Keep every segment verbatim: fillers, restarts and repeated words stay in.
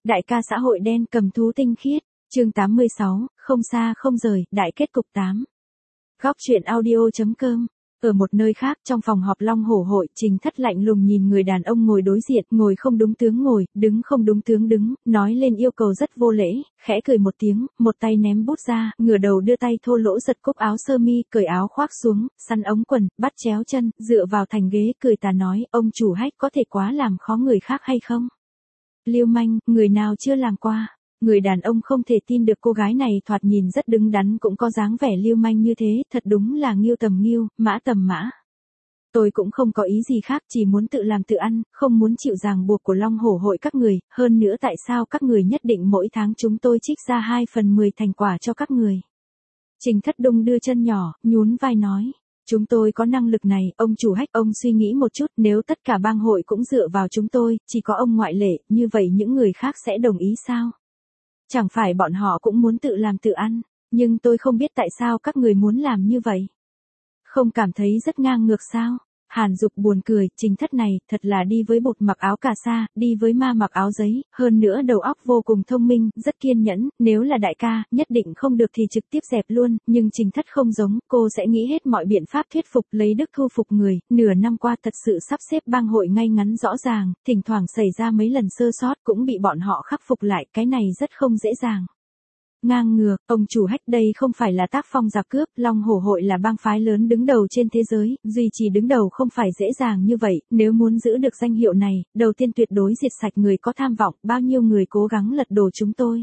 Đại ca xã hội đen cầm thú tinh khiết, chương tám mươi sáu, không xa không rời, đại kết cục tám. Góc truyện audio.com. Ở một nơi khác trong phòng họp Long Hổ hội, Trình Thất lạnh lùng nhìn người đàn ông ngồi đối diện, ngồi không đúng tướng ngồi, đứng không đúng tướng đứng, nói lên yêu cầu rất vô lễ, khẽ cười một tiếng, một tay ném bút ra, ngửa đầu đưa tay thô lỗ giật cúc áo sơ mi, cởi áo khoác xuống, săn ống quần, bắt chéo chân, dựa vào thành ghế, cười tà nói, ông chủ Hách có thể quá làm khó người khác hay không? Lưu manh, người nào chưa làm qua? Người đàn ông không thể tin được cô gái này thoạt nhìn rất đứng đắn cũng có dáng vẻ lưu manh như thế, thật đúng là nghiêu tầm nghiêu, mã tầm mã. Tôi cũng không có ý gì khác, chỉ muốn tự làm tự ăn, không muốn chịu ràng buộc của Long Hổ hội các người, hơn nữa tại sao các người nhất định mỗi tháng chúng tôi trích ra hai phần mười thành quả cho các người. Trình Thất đung đưa chân nhỏ, nhún vai nói. Chúng tôi có năng lực này, ông chủ Hách, ông suy nghĩ một chút, nếu tất cả bang hội cũng dựa vào chúng tôi, chỉ có ông ngoại lệ, như vậy những người khác sẽ đồng ý sao? Chẳng phải bọn họ cũng muốn tự làm tự ăn, nhưng tôi không biết tại sao các người muốn làm như vậy. Không cảm thấy rất ngang ngược sao? Hàn Dục buồn cười, Trình Thất này, thật là đi với bột mặc áo cà sa, đi với ma mặc áo giấy, hơn nữa đầu óc vô cùng thông minh, rất kiên nhẫn, nếu là đại ca, nhất định không được thì trực tiếp dẹp luôn, nhưng Trình Thất không giống, cô sẽ nghĩ hết mọi biện pháp thuyết phục, lấy đức thu phục người, nửa năm qua thật sự sắp xếp bang hội ngay ngắn rõ ràng, thỉnh thoảng xảy ra mấy lần sơ sót cũng bị bọn họ khắc phục lại, cái này rất không dễ dàng. Ngang ngược, ông chủ Hách đây không phải là tác phong giặc cướp, Long Hổ hội là bang phái lớn đứng đầu trên thế giới, duy trì đứng đầu không phải dễ dàng như vậy, nếu muốn giữ được danh hiệu này, đầu tiên tuyệt đối diệt sạch người có tham vọng, bao nhiêu người cố gắng lật đổ chúng tôi.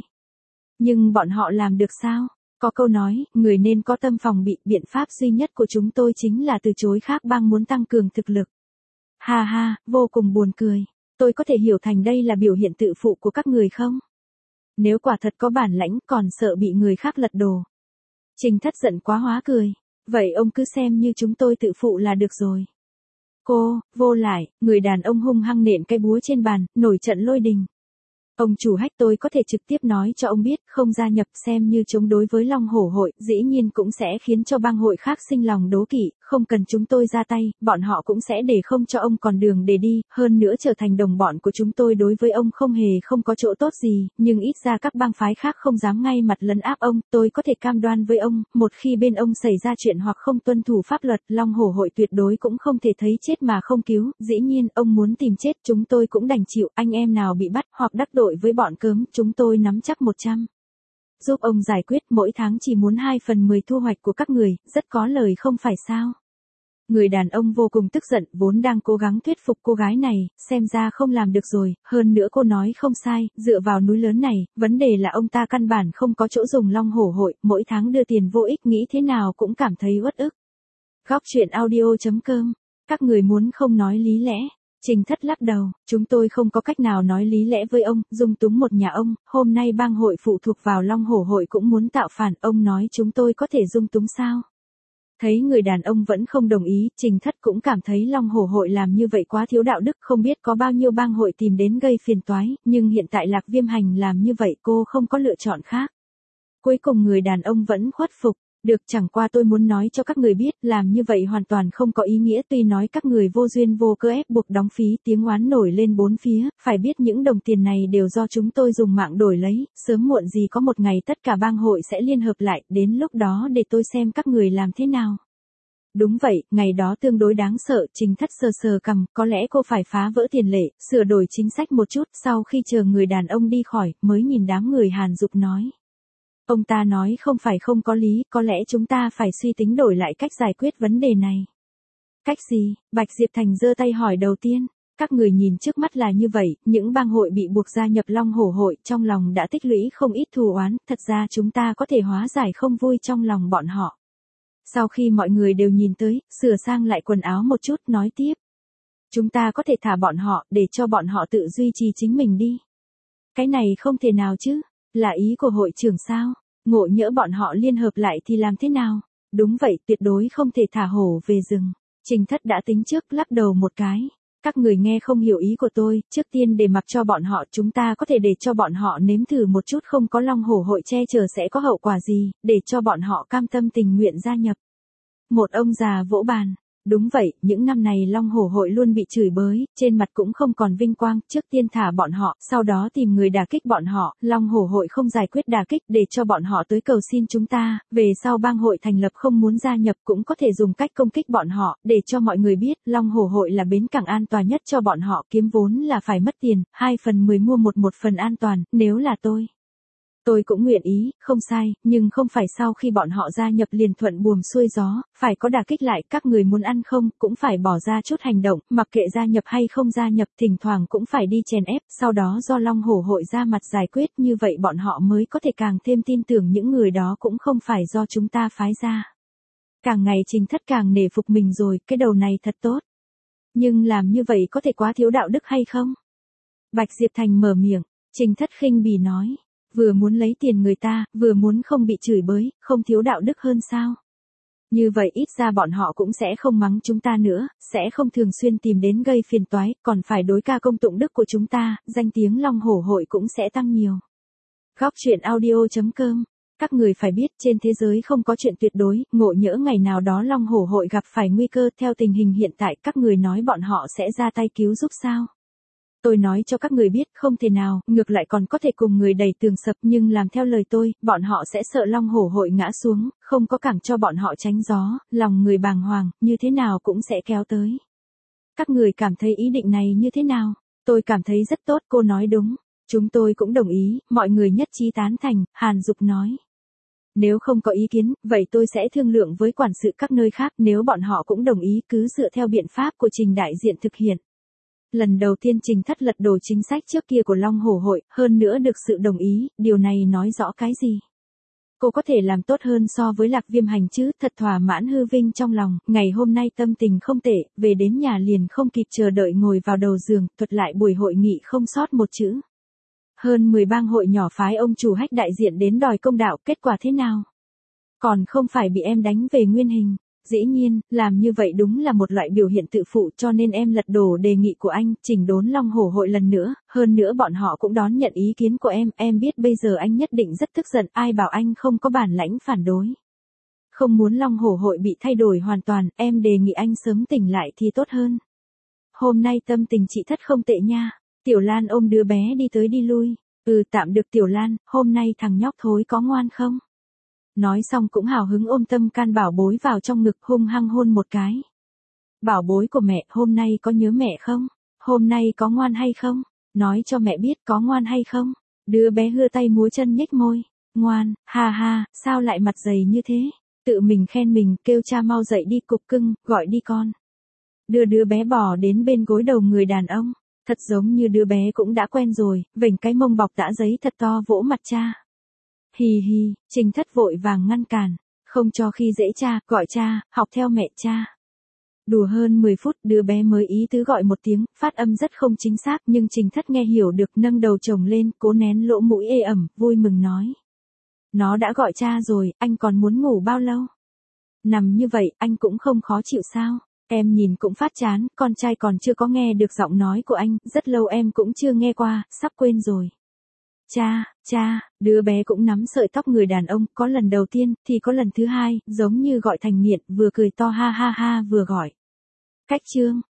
Nhưng bọn họ làm được sao? Có câu nói, người nên có tâm phòng bị, biện pháp duy nhất của chúng tôi chính là từ chối khác bang muốn tăng cường thực lực. Ha ha, vô cùng buồn cười, tôi có thể hiểu thành đây là biểu hiện tự phụ của các người không? Nếu quả thật có bản lãnh còn sợ bị người khác lật đổ. Trình Thất giận quá hóa cười. Vậy ông cứ xem như chúng tôi tự phụ là được rồi. Cô, vô lại, người đàn ông hung hăng nện cái búa trên bàn, nổi trận lôi đình. Ông chủ Hách tôi có thể trực tiếp nói cho ông biết, không gia nhập xem như chống đối với Long Hổ hội, dĩ nhiên cũng sẽ khiến cho bang hội khác sinh lòng đố kỵ, không cần chúng tôi ra tay, bọn họ cũng sẽ để không cho ông còn đường để đi, hơn nữa trở thành đồng bọn của chúng tôi đối với ông không hề không có chỗ tốt gì, nhưng ít ra các bang phái khác không dám ngay mặt lấn áp ông, tôi có thể cam đoan với ông, một khi bên ông xảy ra chuyện hoặc không tuân thủ pháp luật, Long Hổ hội tuyệt đối cũng không thể thấy chết mà không cứu, dĩ nhiên ông muốn tìm chết chúng tôi cũng đành chịu, anh em nào bị bắt hoặc đắc tội với bọn cớm, chúng tôi nắm chắc một trăm. Giúp ông giải quyết, mỗi tháng chỉ muốn hai phần mười thu hoạch của các người, rất có lời không phải sao? Người đàn ông vô cùng tức giận, vốn đang cố gắng thuyết phục cô gái này, xem ra không làm được rồi, hơn nữa cô nói không sai, dựa vào núi lớn này, vấn đề là ông ta căn bản không có chỗ dùng Long Hổ hội, mỗi tháng đưa tiền vô ích nghĩ thế nào cũng cảm thấy uất ức. Góc truyện audio.com. Các người muốn không nói lý lẽ. Trình Thất lắc đầu, chúng tôi không có cách nào nói lý lẽ với ông, dung túng một nhà ông, hôm nay bang hội phụ thuộc vào Long Hổ hội cũng muốn tạo phản, ông nói chúng tôi có thể dung túng sao? Thấy người đàn ông vẫn không đồng ý, Trình Thất cũng cảm thấy Long Hổ hội làm như vậy quá thiếu đạo đức, không biết có bao nhiêu bang hội tìm đến gây phiền toái, nhưng hiện tại Lạc Viêm Hành làm như vậy cô không có lựa chọn khác. Cuối cùng người đàn ông vẫn khuất phục. Được, chẳng qua tôi muốn nói cho các người biết, làm như vậy hoàn toàn không có ý nghĩa, tuy nói các người vô duyên vô cớ ép buộc đóng phí, tiếng oán nổi lên bốn phía, phải biết những đồng tiền này đều do chúng tôi dùng mạng đổi lấy, sớm muộn gì có một ngày tất cả bang hội sẽ liên hợp lại, đến lúc đó để tôi xem các người làm thế nào. Đúng vậy, ngày đó tương đối đáng sợ, Trình Thất sờ sờ cằm, có lẽ cô phải phá vỡ tiền lệ, sửa đổi chính sách một chút, sau khi chờ người đàn ông đi khỏi, mới nhìn đám người Hàn Dục nói. Ông ta nói không phải không có lý, có lẽ chúng ta phải suy tính đổi lại cách giải quyết vấn đề này. Cách gì? Bạch Diệp Thành giơ tay hỏi đầu tiên. Các người nhìn trước mắt là như vậy, những bang hội bị buộc gia nhập Long Hổ hội, trong lòng đã tích lũy không ít thù oán, thật ra chúng ta có thể hóa giải không vui trong lòng bọn họ. Sau khi mọi người đều nhìn tới, sửa sang lại quần áo một chút, nói tiếp. Chúng ta có thể thả bọn họ, để cho bọn họ tự duy trì chính mình đi. Cái này không thể nào chứ, là ý của hội trưởng sao? Ngộ nhỡ bọn họ liên hợp lại thì làm thế nào? Đúng vậy, tuyệt đối không thể thả hổ về rừng. Trình Thất đã tính trước, lắc đầu một cái. Các người nghe không hiểu ý của tôi, trước tiên để mặc cho bọn họ, chúng ta có thể để cho bọn họ nếm thử một chút, không có Long Hổ hội che chở sẽ có hậu quả gì, để cho bọn họ cam tâm tình nguyện gia nhập. Một ông già vỗ bàn. Đúng vậy, những năm này Long Hổ hội luôn bị chửi bới, trên mặt cũng không còn vinh quang, trước tiên thả bọn họ, sau đó tìm người đả kích bọn họ, Long Hổ hội không giải quyết đả kích để cho bọn họ tới cầu xin chúng ta, về sau bang hội thành lập không muốn gia nhập cũng có thể dùng cách công kích bọn họ, để cho mọi người biết, Long Hổ hội là bến cảng an toàn nhất cho bọn họ, kiếm vốn là phải mất tiền, hai phần mười mua một một phần an toàn, nếu là tôi. Tôi cũng nguyện ý, không sai, nhưng không phải sau khi bọn họ gia nhập liền thuận buồm xuôi gió, phải có đả kích lại, các người muốn ăn không, cũng phải bỏ ra chút hành động, mặc kệ gia nhập hay không gia nhập, thỉnh thoảng cũng phải đi chèn ép, sau đó do Long Hổ hội ra mặt giải quyết, như vậy bọn họ mới có thể càng thêm tin tưởng những người đó cũng không phải do chúng ta phái ra. Càng ngày Trình Thất càng nể phục mình rồi, cái đầu này thật tốt. Nhưng làm như vậy có thể quá thiếu đạo đức hay không? Bạch Diệp Thành mở miệng, Trình Thất khinh bỉ nói. Vừa muốn lấy tiền người ta, vừa muốn không bị chửi bới, không thiếu đạo đức hơn sao? Như vậy ít ra bọn họ cũng sẽ không mắng chúng ta nữa, sẽ không thường xuyên tìm đến gây phiền toái, còn phải đối ca công tụng đức của chúng ta, danh tiếng Long Hổ hội cũng sẽ tăng nhiều. Góc truyện audio chấm com. Các người phải biết trên thế giới không có chuyện tuyệt đối, ngộ nhỡ ngày nào đó Long Hổ hội gặp phải nguy cơ theo tình hình hiện tại các người nói bọn họ sẽ ra tay cứu giúp sao? Tôi nói cho các người biết không thể nào, ngược lại còn có thể cùng người đẩy tường sập nhưng làm theo lời tôi, bọn họ sẽ sợ Long Hổ hội ngã xuống, không có cảng cho bọn họ tránh gió, lòng người bàng hoàng, như thế nào cũng sẽ kéo tới. Các người cảm thấy ý định này như thế nào? Tôi cảm thấy rất tốt, cô nói đúng. Chúng tôi cũng đồng ý, mọi người nhất trí tán thành, Hàn Dục nói. Nếu không có ý kiến, vậy tôi sẽ thương lượng với quản sự các nơi khác, nếu bọn họ cũng đồng ý cứ dựa theo biện pháp của Trình đại diện thực hiện. Lần đầu tiên Trình Thất lật đổ chính sách trước kia của Long Hổ hội, hơn nữa được sự đồng ý, điều này nói rõ cái gì? Cô có thể làm tốt hơn so với Lạc Viêm Hành chứ, thật thỏa mãn hư vinh trong lòng, ngày hôm nay tâm tình không tệ, về đến nhà liền không kịp chờ đợi ngồi vào đầu giường, thuật lại buổi hội nghị không sót một chữ. Hơn mười bang hội nhỏ phái ông chủ Hách đại diện đến đòi công đạo, kết quả thế nào? Còn không phải bị em đánh về nguyên hình. Dĩ nhiên, làm như vậy đúng là một loại biểu hiện tự phụ cho nên em lật đổ đề nghị của anh, chỉnh đốn Long Hổ hội lần nữa, hơn nữa bọn họ cũng đón nhận ý kiến của em, em biết bây giờ anh nhất định rất tức giận, ai bảo anh không có bản lãnh phản đối. Không muốn Long Hổ hội bị thay đổi hoàn toàn, em đề nghị anh sớm tỉnh lại thì tốt hơn. Hôm nay tâm tình chị Thất không tệ nha. Tiểu Lan ôm đứa bé đi tới đi lui. Ừ tạm được Tiểu Lan, hôm nay thằng nhóc thối có ngoan không? Nói xong cũng hào hứng ôm Tâm Can bảo bối vào trong ngực hung hăng hôn một cái. Bảo bối của mẹ, hôm nay có nhớ mẹ không? Hôm nay có ngoan hay không? Nói cho mẹ biết có ngoan hay không? Đứa bé hưa tay múa chân nhếch môi. Ngoan, ha ha, sao lại mặt dày như thế? Tự mình khen mình, kêu cha mau dậy đi cục cưng, gọi đi con. Đưa đứa bé bò đến bên gối đầu người đàn ông. Thật giống như đứa bé cũng đã quen rồi, vểnh cái mông bọc tã giấy thật to vỗ mặt cha. Hì hì, Trình Thất vội vàng ngăn cản, không cho khi dễ cha, gọi cha, học theo mẹ cha. Đùa hơn mười phút, đứa bé mới ý tứ gọi một tiếng, phát âm rất không chính xác nhưng Trình Thất nghe hiểu được, nâng đầu chồng lên, cố nén lỗ mũi ê ẩm, vui mừng nói. Nó đã gọi cha rồi, anh còn muốn ngủ bao lâu? Nằm như vậy, anh cũng không khó chịu sao? Em nhìn cũng phát chán, con trai còn chưa có nghe được giọng nói của anh, rất lâu em cũng chưa nghe qua, sắp quên rồi. Cha, cha, đứa bé cũng nắm sợi tóc người đàn ông, có lần đầu tiên, thì có lần thứ hai, giống như gọi thành nghiện, vừa cười to ha ha ha vừa gọi. Cách chương,